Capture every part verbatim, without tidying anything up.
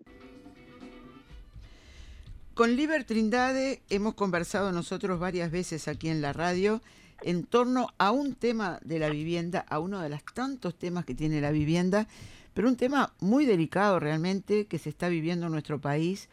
Con Liber Trindade hemos conversado nosotros varias veces aquí en la radio en torno a un tema de la vivienda, a uno de los tantos temas que tiene la vivienda, pero un tema muy delicado realmente que se está viviendo en nuestro país,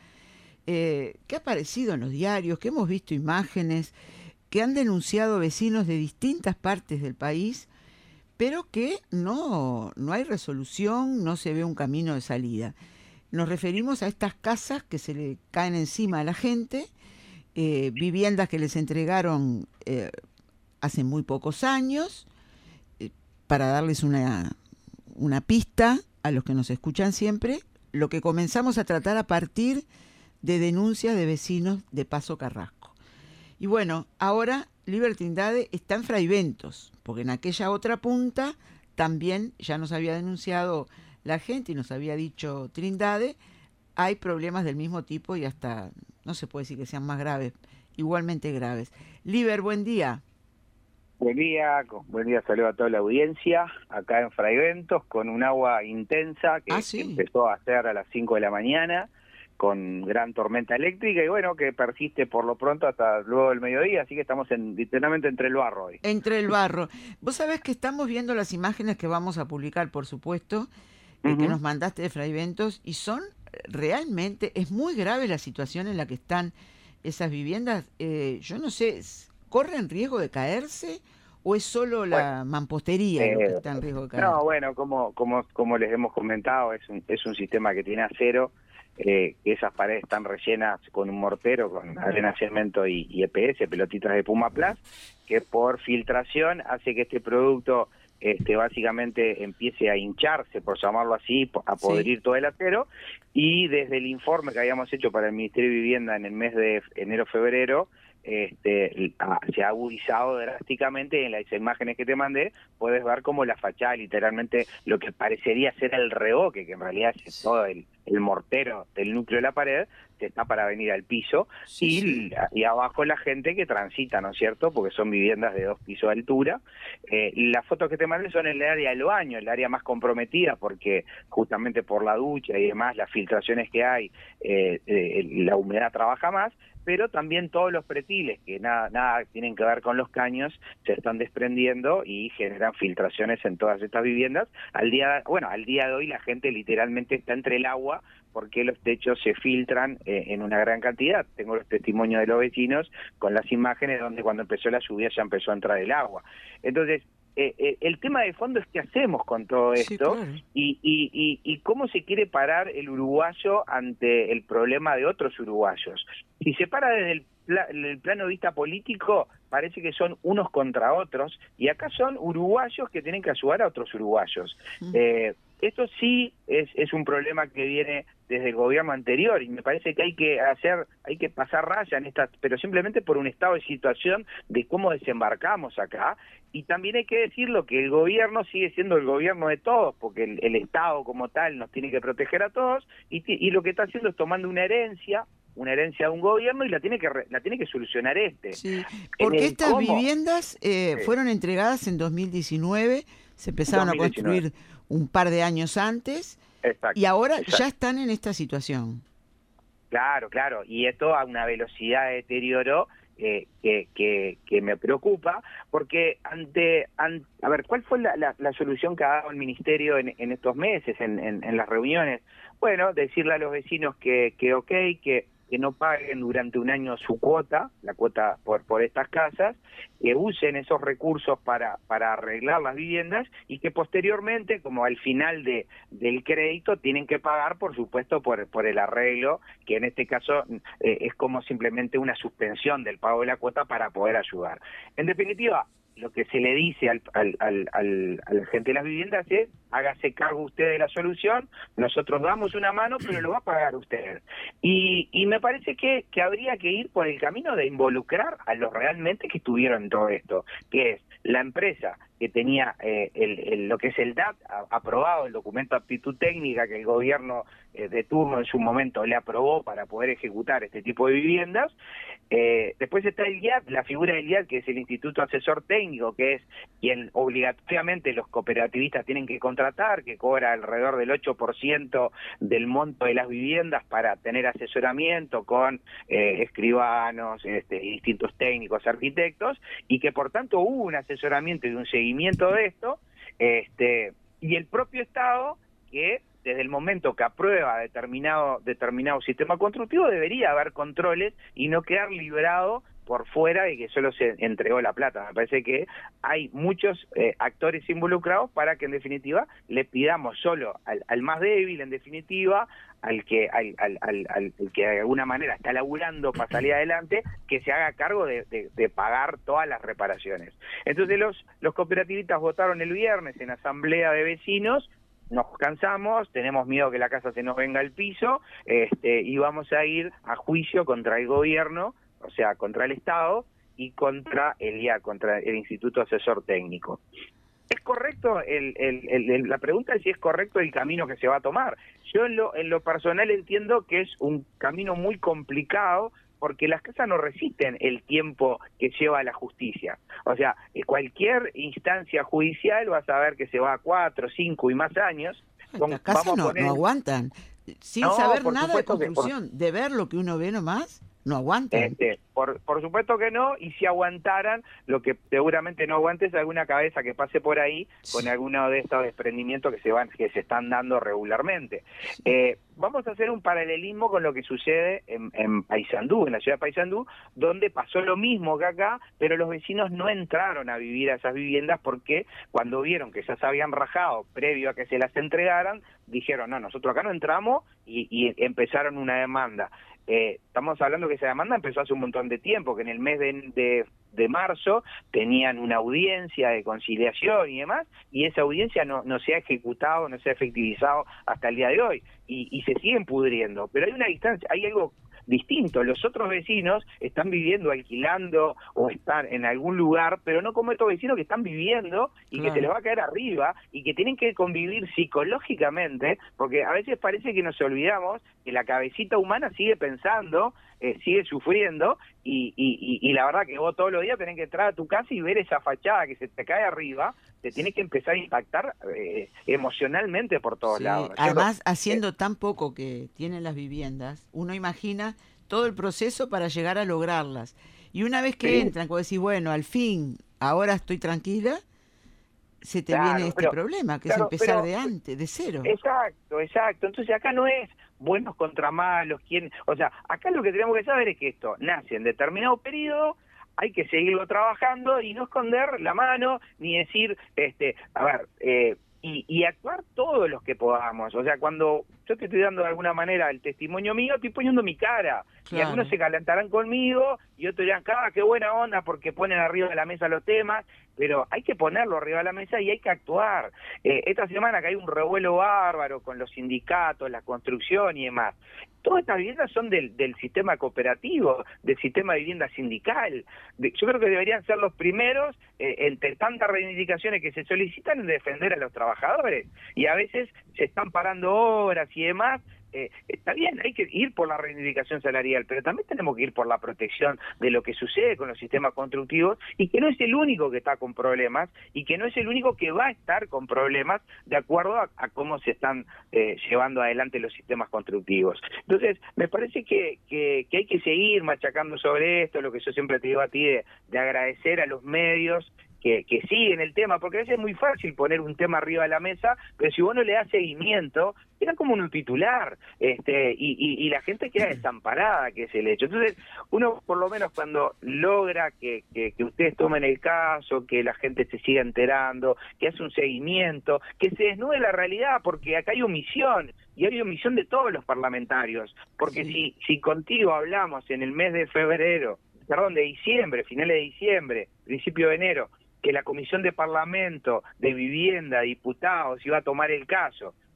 eh, que ha aparecido en los diarios, que hemos visto imágenes, que han denunciado vecinos de distintas partes del país, pero que no, no hay resolución, no se ve un camino de salida. Nos referimos a estas casas que se le caen encima a la gente, eh, viviendas que les entregaron eh, hace muy pocos años, eh, para darles una, una pista a los que nos escuchan siempre, lo que comenzamos a tratar a partir de denuncias de vecinos de Paso Carrasco. Y bueno, ahora Liber Trindade está en Fraiventos, porque en aquella otra punta también ya nos había denunciado la gente y nos había dicho Trindade, hay problemas del mismo tipo y hasta, no se puede decir que sean más graves, igualmente graves. Liber, buen día. Buen día, buen día, saludo a toda la audiencia, acá en Fraiventos, con un agua intensa que, ah, ¿sí? que empezó a hacer a las cinco de la mañana, con gran tormenta eléctrica y bueno, que persiste por lo pronto hasta luego del mediodía, así que estamos en, literalmente entre el barro hoy. Entre el barro. Vos sabés que estamos viendo las imágenes que vamos a publicar, por supuesto, eh, uh-huh. que nos mandaste de Fraiventos, y son realmente, es muy grave la situación en la que están esas viviendas. Eh, yo no sé, ¿corren riesgo de caerse o es solo la bueno, mampostería eh, lo que está en riesgo de caer? No, bueno, como como como les hemos comentado, es un, es un sistema que tiene acero, eh, esas paredes están rellenas con un mortero, con arena, cemento y, y E P S, pelotitas de Pumaplas, que por filtración hace que este producto este básicamente empiece a hincharse, por llamarlo así, a podrir sí. todo el acero, y desde el informe que habíamos hecho para el Ministerio de Vivienda en el mes de enero-febrero, este, se ha agudizado drásticamente. En las imágenes que te mandé puedes ver como la fachada, literalmente lo que parecería ser el revoque, que en realidad es todo el, el mortero del núcleo de la pared, se está para venir al piso, sí, y, sí. y abajo la gente que transita, ¿no es cierto? Porque son viviendas de dos pisos de altura. Eh, las fotos que te mandé son en el área del baño, el área más comprometida, porque justamente por la ducha y demás, las filtraciones que hay, eh, eh, la humedad trabaja más, pero también todos los pretiles que nada nada tienen que ver con los caños se están desprendiendo y generan filtraciones en todas estas viviendas. Al día, bueno, al día de hoy la gente literalmente está entre el agua porque los techos se filtran eh, en una gran cantidad. Tengo los testimonios de los vecinos con las imágenes donde cuando empezó la lluvia ya empezó a entrar el agua. Entonces, Eh, eh, el tema de fondo es qué hacemos con todo esto, sí, claro. y, y, y, y cómo se quiere parar el uruguayo ante el problema de otros uruguayos. Si se para desde el, pla el plano de vista político, parece que son unos contra otros, y acá son uruguayos que tienen que ayudar a otros uruguayos. Mm. Eh, esto sí es, es un problema que viene desde el gobierno anterior, y me parece que hay que hacer, hay que pasar raya en esta, pero simplemente por un estado de situación de cómo desembarcamos acá. Y también hay que decirlo que el gobierno sigue siendo el gobierno de todos, porque el, el Estado como tal nos tiene que proteger a todos, y, y lo que está haciendo es tomando una herencia, una herencia de un gobierno, y la tiene que la tiene que solucionar este. Sí, porque estas cómo, viviendas eh, sí. fueron entregadas en dos mil diecinueve, se empezaron dos mil diecinueve. A construir un par de años antes, exacto, y ahora exacto. ya están en esta situación. Claro, claro, y esto a una velocidad de deterioro Eh, que, que, que me preocupa, porque ante, ante a ver, ¿cuál fue la, la, la solución que ha dado el Ministerio en, en estos meses, en, en, en las reuniones? Bueno, decirle a los vecinos que, que ok, que, que no paguen durante un año su cuota, la cuota por, por estas casas, que usen esos recursos para, para arreglar las viviendas, y que posteriormente, como al final de, del crédito, tienen que pagar, por supuesto, por, por el arreglo, que en este caso eh, es como simplemente una suspensión del pago de la cuota para poder ayudar. En definitiva, lo que se le dice al, al, al, al, a la gente de las viviendas es: hágase cargo usted de la solución, nosotros damos una mano, pero lo va a pagar usted. Y, y me parece que, que habría que ir por el camino de involucrar a los realmente que estuvieron en todo esto, que es la empresa que tenía eh, el, el, lo que es el D A T a, aprobado, el documento de aptitud técnica que el gobierno eh, de turno en su momento le aprobó para poder ejecutar este tipo de viviendas. Eh, después está el I A T, la figura del I A T, que es el Instituto Asesor Técnico, que es quien obligatoriamente los cooperativistas tienen que contratar, que cobra alrededor del ocho por ciento del monto de las viviendas para tener asesoramiento con eh, escribanos, este, distintos técnicos, arquitectos, y que por tanto hubo un asesoramiento y un seguimiento de esto, este, y el propio Estado, que desde el momento que aprueba determinado, determinado sistema constructivo, debería haber controles y no quedar librado por fuera de que solo se entregó la plata. Me parece que hay muchos eh, actores involucrados para que en definitiva le pidamos solo al, al más débil, en definitiva, al que al, al, al, al que de alguna manera está laburando para salir adelante, que se haga cargo de, de, de pagar todas las reparaciones. Entonces los, los cooperativistas votaron el viernes en asamblea de vecinos, nos cansamos, tenemos miedo que la casa se nos venga al piso, este, y vamos a ir a juicio contra el gobierno, o sea, contra el Estado y contra el I A, contra el Instituto Asesor Técnico. ¿Es correcto? El, el, el, el, la pregunta es si es correcto el camino que se va a tomar. Yo en lo, en lo personal entiendo que es un camino muy complicado, porque las casas no resisten el tiempo que lleva la justicia. O sea, cualquier instancia judicial vas a ver que se va a cuatro, cinco y más años. Las casas no, no aguantan. Sin no, saber nada de construcción, por... de ver lo que uno ve nomás, no aguantan. Este, por, por supuesto que no, y si aguantaran, lo que seguramente no aguante es alguna cabeza que pase por ahí con alguno de estos desprendimientos que se van, que se están dando regularmente. Eh, vamos a hacer un paralelismo con lo que sucede en, en Paysandú, en la ciudad de Paysandú, donde pasó lo mismo que acá, pero los vecinos no entraron a vivir a esas viviendas porque cuando vieron que ya se habían rajado previo a que se las entregaran, dijeron, no, nosotros acá no entramos, y, y empezaron una demanda. Eh, estamos hablando que esa demanda empezó hace un montón de tiempo, que en el mes de, de, de marzo tenían una audiencia de conciliación y demás, y esa audiencia no, no se ha ejecutado, no se ha efectivizado hasta el día de hoy, y, y se siguen pudriendo. Pero hay una distancia, hay algo distinto. Los otros vecinos están viviendo, alquilando o están en algún lugar, pero no como estos vecinos que están viviendo y claro, que se les va a caer arriba y que tienen que convivir psicológicamente, porque a veces parece que nos olvidamos que la cabecita humana sigue pensando, eh, sigue sufriendo, y, y, y, y la verdad que vos todos los días tenés que entrar a tu casa y ver esa fachada que se te cae arriba, te tiene que empezar a impactar eh, emocionalmente por todos sí, lados. Además, creo, haciendo eh, tan poco que tienen las viviendas, uno imagina todo el proceso para llegar a lograrlas. Y una vez que sí. entran, cuando decís, bueno, al fin, ahora estoy tranquila, se te claro, viene este pero, problema, que claro, es empezar pero, de antes, de cero. Exacto, exacto. Entonces acá no es buenos contra malos, quién, o sea, acá lo que tenemos que saber es que esto nace en determinado periodo, hay que seguirlo trabajando y no esconder la mano, ni decir, este, a ver, eh, y, y actuar todos los que podamos. O sea, cuando yo te estoy dando de alguna manera el testimonio mío, estoy poniendo mi cara. Claro. Y algunos se calentarán conmigo y otros dirán, ah, qué buena onda porque ponen arriba de la mesa los temas, pero hay que ponerlo arriba de la mesa y hay que actuar. Eh, esta semana que hay un revuelo bárbaro con los sindicatos, la construcción y demás, todas estas viviendas son del, del sistema cooperativo, del sistema de vivienda sindical. De, yo creo que deberían ser los primeros, eh, entre tantas reivindicaciones que se solicitan, en defender a los trabajadores. Y a veces se están parando horas y demás. Eh, está bien, hay que ir por la reivindicación salarial, pero también tenemos que ir por la protección de lo que sucede con los sistemas constructivos, y que no es el único que está con problemas, y que no es el único que va a estar con problemas de acuerdo a, a cómo se están eh, llevando adelante los sistemas constructivos. Entonces, me parece que, que, que hay que seguir machacando sobre esto, lo que yo siempre te digo a ti, de, de agradecer a los medios que, que siguen el tema, porque a veces es muy fácil poner un tema arriba de la mesa, pero si vos no le das seguimiento, queda como un titular, este, y, y, y la gente queda desamparada, que es el hecho. Entonces, uno por lo menos cuando logra que, que, que ustedes tomen el caso, que la gente se siga enterando, que hace un seguimiento, que se desnude la realidad, porque acá hay omisión, y hay omisión de todos los parlamentarios, porque sí. si, si contigo hablamos en el mes de febrero, perdón, de diciembre, finales de diciembre, principio de enero, que la Comisión de Parlamento de Vivienda, diputados, iba a tomar el caso,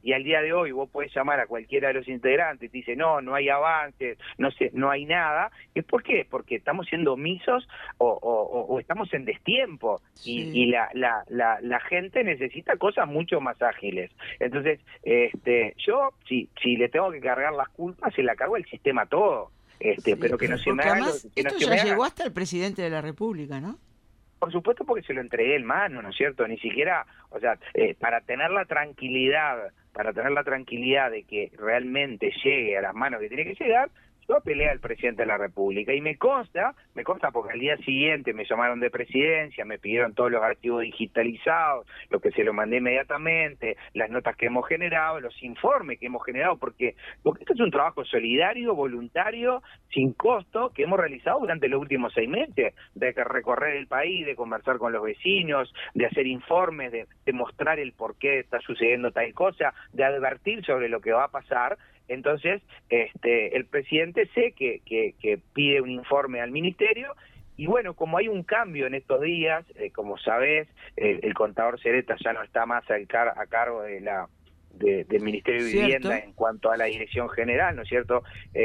y al día de hoy vos podés llamar a cualquiera de los integrantes y te dice, no, no hay avances, no sé, no hay nada, ¿es por qué? Porque estamos siendo omisos o, o, o estamos en destiempo, Sí. y, y la, la, la, la gente necesita cosas mucho más ágiles. Entonces, este, yo, si, si le tengo que cargar las culpas, se la cargo el sistema todo, este, Sí, pero que no se me porque haga, lo, además que no esto se ya me haga. llegó hasta el presidente de la República, ¿no? Por supuesto, porque se lo entregué en mano, ¿no es cierto? Ni siquiera, o sea, eh, para tener la tranquilidad, para tener la tranquilidad de que realmente llegue a las manos que tiene que llegar, yo apelé al presidente de la República y me consta, me consta porque al día siguiente me llamaron de presidencia, me pidieron todos los archivos digitalizados, lo que se lo mandé inmediatamente, las notas que hemos generado, los informes que hemos generado, porque, porque esto es un trabajo solidario, voluntario, sin costo, que hemos realizado durante los últimos seis meses, de recorrer el país, de conversar con los vecinos, de hacer informes, de, de mostrar el por qué está sucediendo tal cosa, de advertir sobre lo que va a pasar. Entonces, este, el presidente sé que, que, que pide un informe al ministerio, y bueno, como hay un cambio en estos días, eh, como sabés, eh, el contador Cereta ya no está más al car a cargo de la de, del Ministerio de ¿Cierto? Vivienda en cuanto a la dirección general, ¿no es cierto?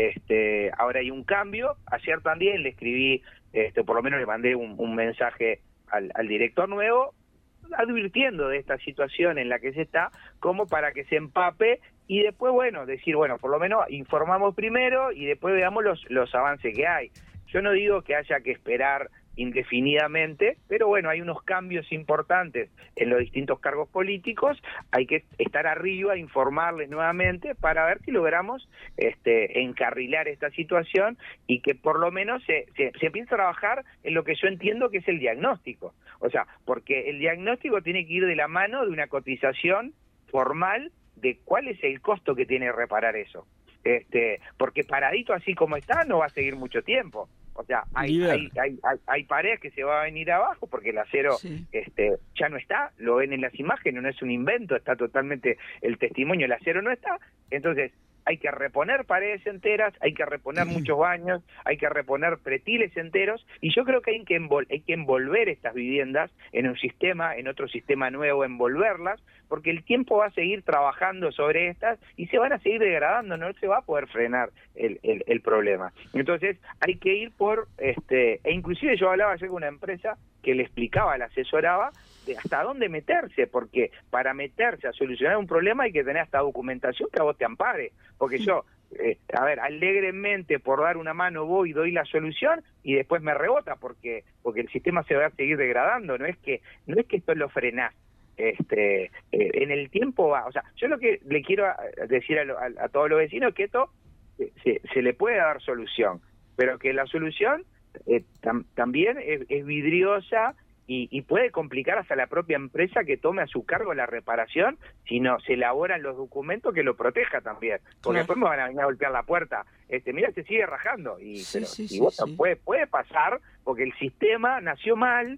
Este, ahora hay un cambio. Ayer también le escribí, este, por lo menos le mandé un, un mensaje al, al director nuevo, advirtiendo de esta situación en la que se está, como para que se empape y después, bueno, decir, bueno, por lo menos informamos primero y después veamos los, los avances que hay. Yo no digo que haya que esperar indefinidamente, pero bueno, hay unos cambios importantes en los distintos cargos políticos, hay que estar arriba, informarles nuevamente para ver si logramos este, encarrilar esta situación y que por lo menos se, se, se empiece a trabajar en lo que yo entiendo que es el diagnóstico. O sea, porque el diagnóstico tiene que ir de la mano de una cotización formal de cuál es el costo que tiene reparar eso. Este, porque paradito así como está no va a seguir mucho tiempo. O sea, hay, hay, hay, hay, hay paredes que se va a venir abajo porque el acero sí. este, ya no está, lo ven en las imágenes, no es un invento, está totalmente el testimonio, el acero no está. Entonces, hay que reponer paredes enteras, hay que reponer muchos baños, hay que reponer pretiles enteros, y yo creo que hay que, envol hay que envolver estas viviendas en un sistema, en otro sistema nuevo, envolverlas, porque el tiempo va a seguir trabajando sobre estas y se van a seguir degradando, no se va a poder frenar el, el, el problema. Entonces hay que ir por, este e inclusive yo hablaba ayer con una empresa que le explicaba, le asesoraba, de hasta dónde meterse, porque para meterse a solucionar un problema hay que tener hasta documentación que a vos te ampare, porque yo, eh, a ver, alegremente por dar una mano voy y doy la solución y después me rebota porque porque el sistema se va a seguir degradando, no es que no es que esto lo frenás, este eh, en el tiempo va, o sea, yo lo que le quiero decir a, lo, a, a todos los vecinos es que esto eh, se, se le puede dar solución, pero que la solución eh, tam, también es, es vidriosa. Y, y puede complicar hasta la propia empresa que tome a su cargo la reparación si no se elaboran los documentos que lo proteja también, porque claro. Después me van a venir a golpear la puerta, este mira, se sigue rajando y, sí, pero, sí, y sí, bueno, sí. puede puede pasar porque el sistema nació mal,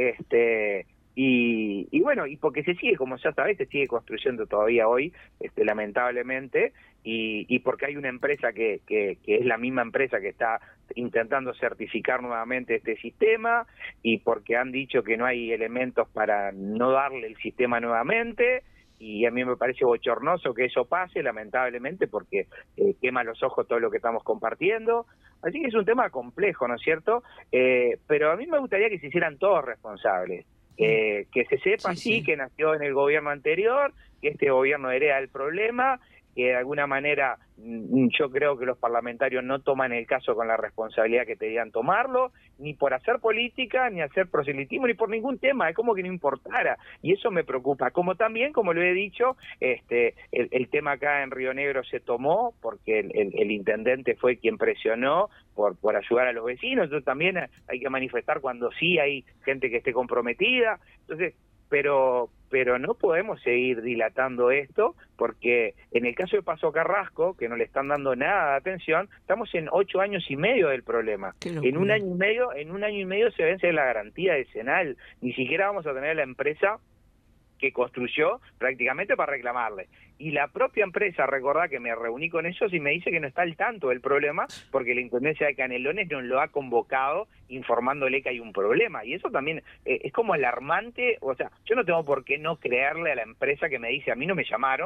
este y, y bueno, y porque se sigue, como ya sabés, se sigue construyendo todavía hoy, este lamentablemente, y, y porque hay una empresa que, que, que es la misma empresa que está intentando certificar nuevamente este sistema, y porque han dicho que no hay elementos para no darle el sistema nuevamente, y a mí me parece bochornoso que eso pase, lamentablemente, porque eh, quema los ojos todo lo que estamos compartiendo. Así que es un tema complejo, ¿no es cierto? Eh, pero a mí me gustaría que se hicieran todos responsables. Eh, que se sepa, sí, sí, sí, que nació en el gobierno anterior, que este gobierno hereda el problema, que de alguna manera yo creo que los parlamentarios no toman el caso con la responsabilidad que debían tomarlo, ni por hacer política, ni hacer proselitismo, ni por ningún tema, es como que no importara, y eso me preocupa. Como también, como lo he dicho, este el, el tema acá en Río Negro se tomó porque el, el, el intendente fue quien presionó por, por ayudar a los vecinos, entonces también hay que manifestar cuando sí hay gente que esté comprometida, entonces pero pero no podemos seguir dilatando esto, porque en el caso de Paso Carrasco, que no le están dando nada de atención, estamos en ocho años y medio del problema. En un año y medio, en un año y medio se vence la garantía decenal, ni siquiera vamos a tener a la empresa que construyó prácticamente para reclamarle. Y la propia empresa, recordá que me reuní con ellos y me dice que no está al tanto del problema porque la Intendencia de Canelones no lo ha convocado informándole que hay un problema. Y eso también eh, es como alarmante, o sea, yo no tengo por qué no creerle a la empresa que me dice, a mí no me llamaron,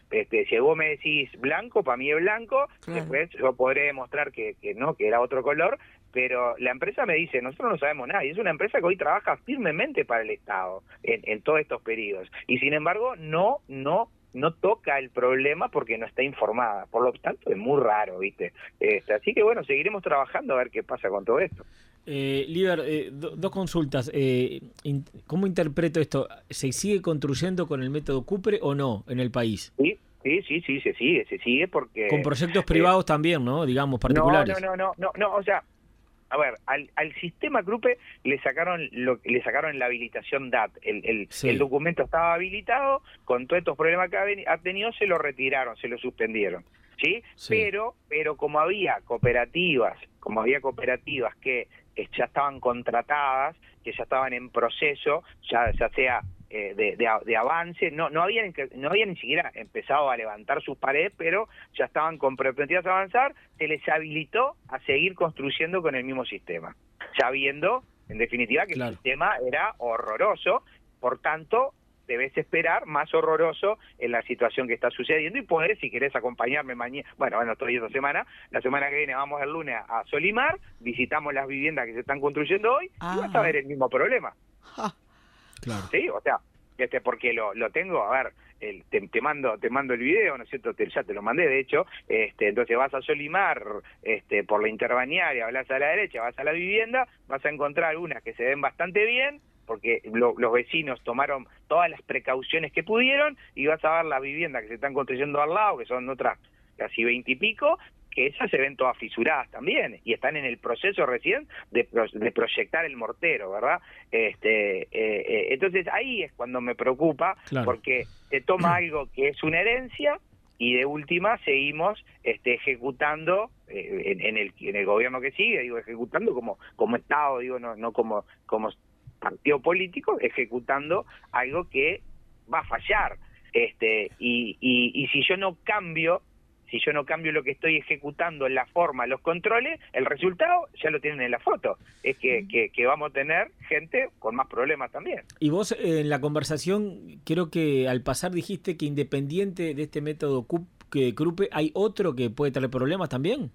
Este, si vos me decís blanco, para mí es blanco, Claro. después yo podré demostrar que, que no, que era otro color, pero la empresa me dice, nosotros no sabemos nada, y es una empresa que hoy trabaja firmemente para el Estado en, en todos estos periodos, y sin embargo no, no, no toca el problema porque no está informada, por lo tanto es muy raro, ¿viste? Este, así que bueno, seguiremos trabajando a ver qué pasa con todo esto. Eh, Liber, eh, do, dos consultas. Eh, in, ¿Cómo interpreto esto? ¿Se sigue construyendo con el método Cupre o no en el país? Sí, sí, sí, sí, se sigue, se sigue porque... Con proyectos privados eh, también, ¿no? Digamos, particulares. No, no, no, no, no, o sea, a ver, al, al sistema Crupe le sacaron lo, le sacaron la habilitación D A T, el, el, sí. el documento estaba habilitado, con todos estos problemas que ha tenido se lo retiraron, se lo suspendieron, ¿sí? sí. Pero, pero como había cooperativas, como había cooperativas que ya estaban contratadas, que ya estaban en proceso, ya, ya sea eh, de, de, de avance, no, no habían no habían ni siquiera empezado a levantar sus paredes, pero ya estaban comprometidas a avanzar, se les habilitó a seguir construyendo con el mismo sistema, sabiendo, en definitiva, que claro. el sistema era horroroso, por tanto, debes esperar más horroroso en la situación que está sucediendo y poder, si querés acompañarme mañana, bueno, bueno, estoy esta semana, la semana que viene vamos el lunes a Solimar, visitamos las viviendas que se están construyendo hoy ah. y vas a ver el mismo problema. Ah. Claro. Sí, o sea, este porque lo, lo tengo, a ver, el, te, te mando te mando el video, ¿no es cierto? Te, ya te lo mandé, de hecho, este entonces vas a Solimar, este por la interbanearia, vas a la derecha, vas a la vivienda, vas a encontrar algunas que se ven bastante bien, porque lo, los vecinos tomaron todas las precauciones que pudieron, y vas a ver las viviendas que se están construyendo al lado, que son otras casi veinte y pico, que esas se ven todas fisuradas también, y están en el proceso recién de, pro, de proyectar el mortero, ¿verdad? Este, eh, eh, entonces ahí es cuando me preocupa, claro. porque se toma algo que es una herencia, y de última seguimos este, ejecutando eh, en, en, el, en el gobierno que sigue, digo, ejecutando como, como Estado, digo, no, no como... como partido político, ejecutando algo que va a fallar, este y, y, y si yo no cambio, si yo no cambio lo que estoy ejecutando, la forma, los controles, el resultado ya lo tienen en la foto, es que, que, que vamos a tener gente con más problemas también. Y vos eh, en la conversación, creo que al pasar dijiste que independiente de este método Crupe, ¿hay otro que puede tener problemas también?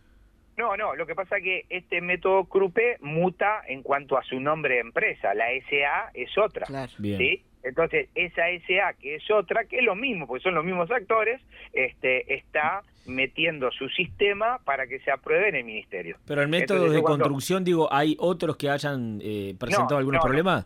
No, no, lo que pasa es que este método Crupe muta en cuanto a su nombre de empresa, la S A es otra, claro. ¿sí? Entonces, esa S A que es otra, que es lo mismo, porque son los mismos actores, este, está metiendo su sistema para que se apruebe en el ministerio. Pero el método Entonces, de cuando... construcción, digo, ¿hay otros que hayan eh, presentado no, algunos no, problemas?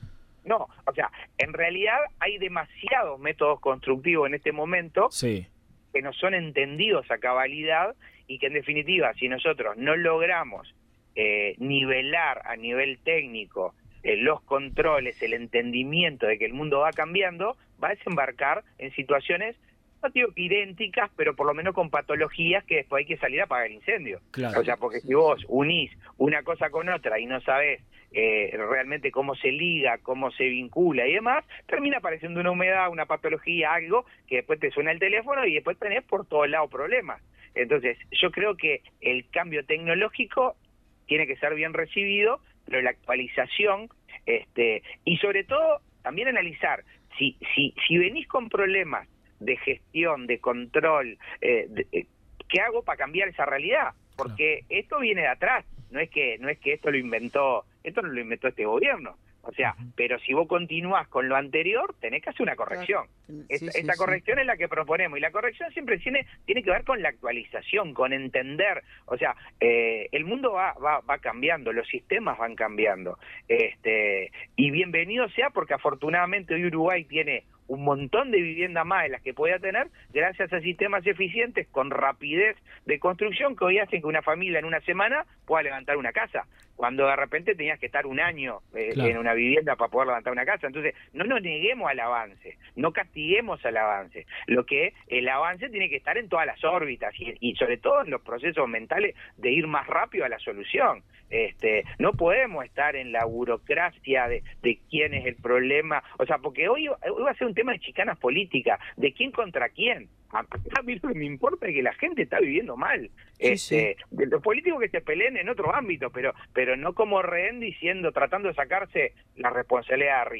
No. no, o sea, en realidad hay demasiados métodos constructivos en este momento sí. que no son entendidos a cabalidad, y que en definitiva, si nosotros no logramos eh, nivelar a nivel técnico eh, los controles, el entendimiento de que el mundo va cambiando, va a desembarcar en situaciones, no digo idénticas, pero por lo menos con patologías que después hay que salir a apagar el incendio. Claro. O sea, porque si vos unís una cosa con otra y no sabés eh, realmente cómo se liga, cómo se vincula y demás, termina apareciendo una humedad, una patología, algo que después te suena el teléfono y después tenés por todos lados problemas. Entonces, yo creo que el cambio tecnológico tiene que ser bien recibido, pero la actualización, este, y sobre todo, también analizar, si, si, si venís con problemas de gestión, de control, eh, de, eh, ¿qué hago para cambiar esa realidad? Porque claro. esto viene de atrás, no es que, no es que esto lo inventó, esto no lo inventó este gobierno. O sea, uh-huh. pero si vos continuás con lo anterior, tenés que hacer una corrección. Sí, esta sí, esta sí. corrección es la que proponemos, y la corrección siempre tiene, tiene que ver con la actualización, con entender. O sea, eh, el mundo va, va, va cambiando, los sistemas van cambiando. este Y bienvenido sea, porque afortunadamente hoy Uruguay tiene un montón de viviendas más de las que podía tener, gracias a sistemas eficientes con rapidez de construcción que hoy hacen que una familia en una semana pueda levantar una casa, cuando de repente tenías que estar un año eh, claro. en una vivienda para poder levantar una casa. Entonces, no nos neguemos al avance, no castiguemos al avance. Lo que el avance tiene que estar en todas las órbitas y, y sobre todo en los procesos mentales de ir más rápido a la solución. Este, no podemos estar en la burocracia de, de quién es el problema, o sea, porque hoy, hoy va a ser un tema de chicanas políticas, de quién contra quién. A, a mí lo que me importa es que la gente está viviendo mal. Sí, este, sí. De los políticos que se peleen en otro ámbito, pero, pero no como rehén diciendo, tratando de sacarse la responsabilidad de arriba.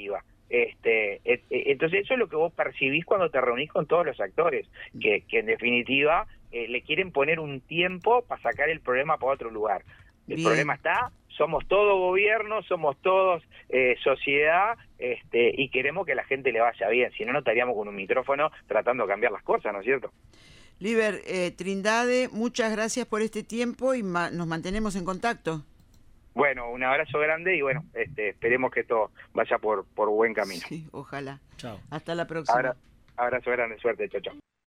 Este, et, entonces eso es lo que vos percibís cuando te reunís con todos los actores, que, que en definitiva eh, le quieren poner un tiempo para sacar el problema para otro lugar. El Bien. problema está, somos todo gobierno, somos todos eh, sociedad, este, y queremos que a la gente le vaya bien, si no, no estaríamos con un micrófono tratando de cambiar las cosas, ¿no es cierto? Liber eh, Trindade, muchas gracias por este tiempo y ma nos mantenemos en contacto. Bueno, un abrazo grande y bueno, este, esperemos que esto vaya por, por buen camino. Sí, ojalá. Chao. Hasta la próxima. Abra, abrazo grande, suerte, chao, chao.